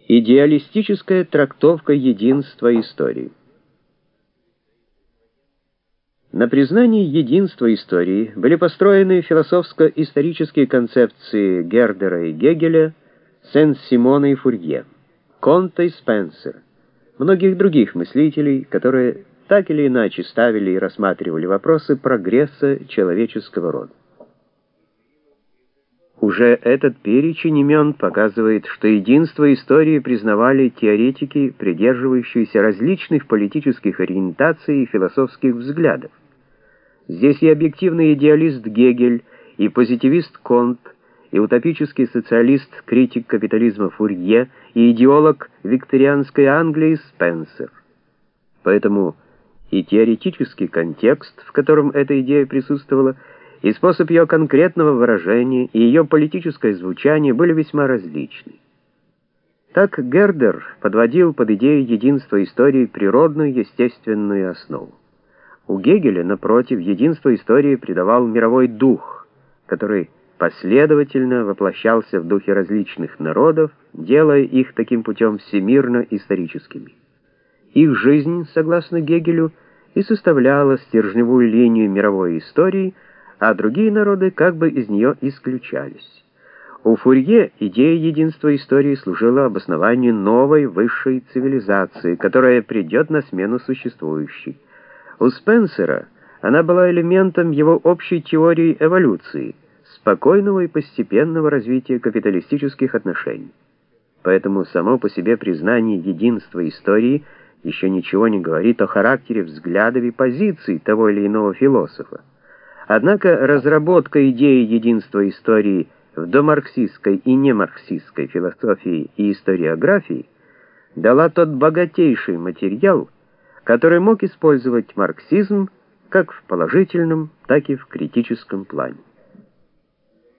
Идеалистическая трактовка единства истории. На признании единства истории были построены философско-исторические концепции Гердера и Гегеля, Сен-Симона и Фурье, Конта и Спенсера, многих других мыслителей, которые так или иначе ставили и рассматривали вопросы прогресса человеческого рода. Уже этот перечень имен показывает, что единство истории признавали теоретики, придерживающиеся различных политических ориентаций и философских взглядов. Здесь и объективный идеалист Гегель, и позитивист Конт, и утопический социалист, критик капитализма Фурье, и идеолог викторианской Англии Спенсер. Поэтому и теоретический контекст, в котором эта идея присутствовала, и способ ее конкретного выражения, и ее политическое звучание были весьма различны. Так Гердер подводил под идею единства истории природную естественную основу. У Гегеля, напротив, единство истории придавал мировой дух, который последовательно воплощался в духе различных народов, делая их таким путем всемирно-историческими. Их жизнь, согласно Гегелю, и составляла стержневую линию мировой истории, а другие народы как бы из нее исключались. У Фурье идея единства истории служила обоснованию новой высшей цивилизации, которая придет на смену существующей. У Спенсера она была элементом его общей теории эволюции, спокойного и постепенного развития капиталистических отношений. Поэтому само по себе признание единства истории еще ничего не говорит о характере взглядов и позиций того или иного философа. Однако разработка идеи единства истории в домарксистской и немарксистской философии и историографии дала тот богатейший материал, который мог использовать марксизм как в положительном, так и в критическом плане.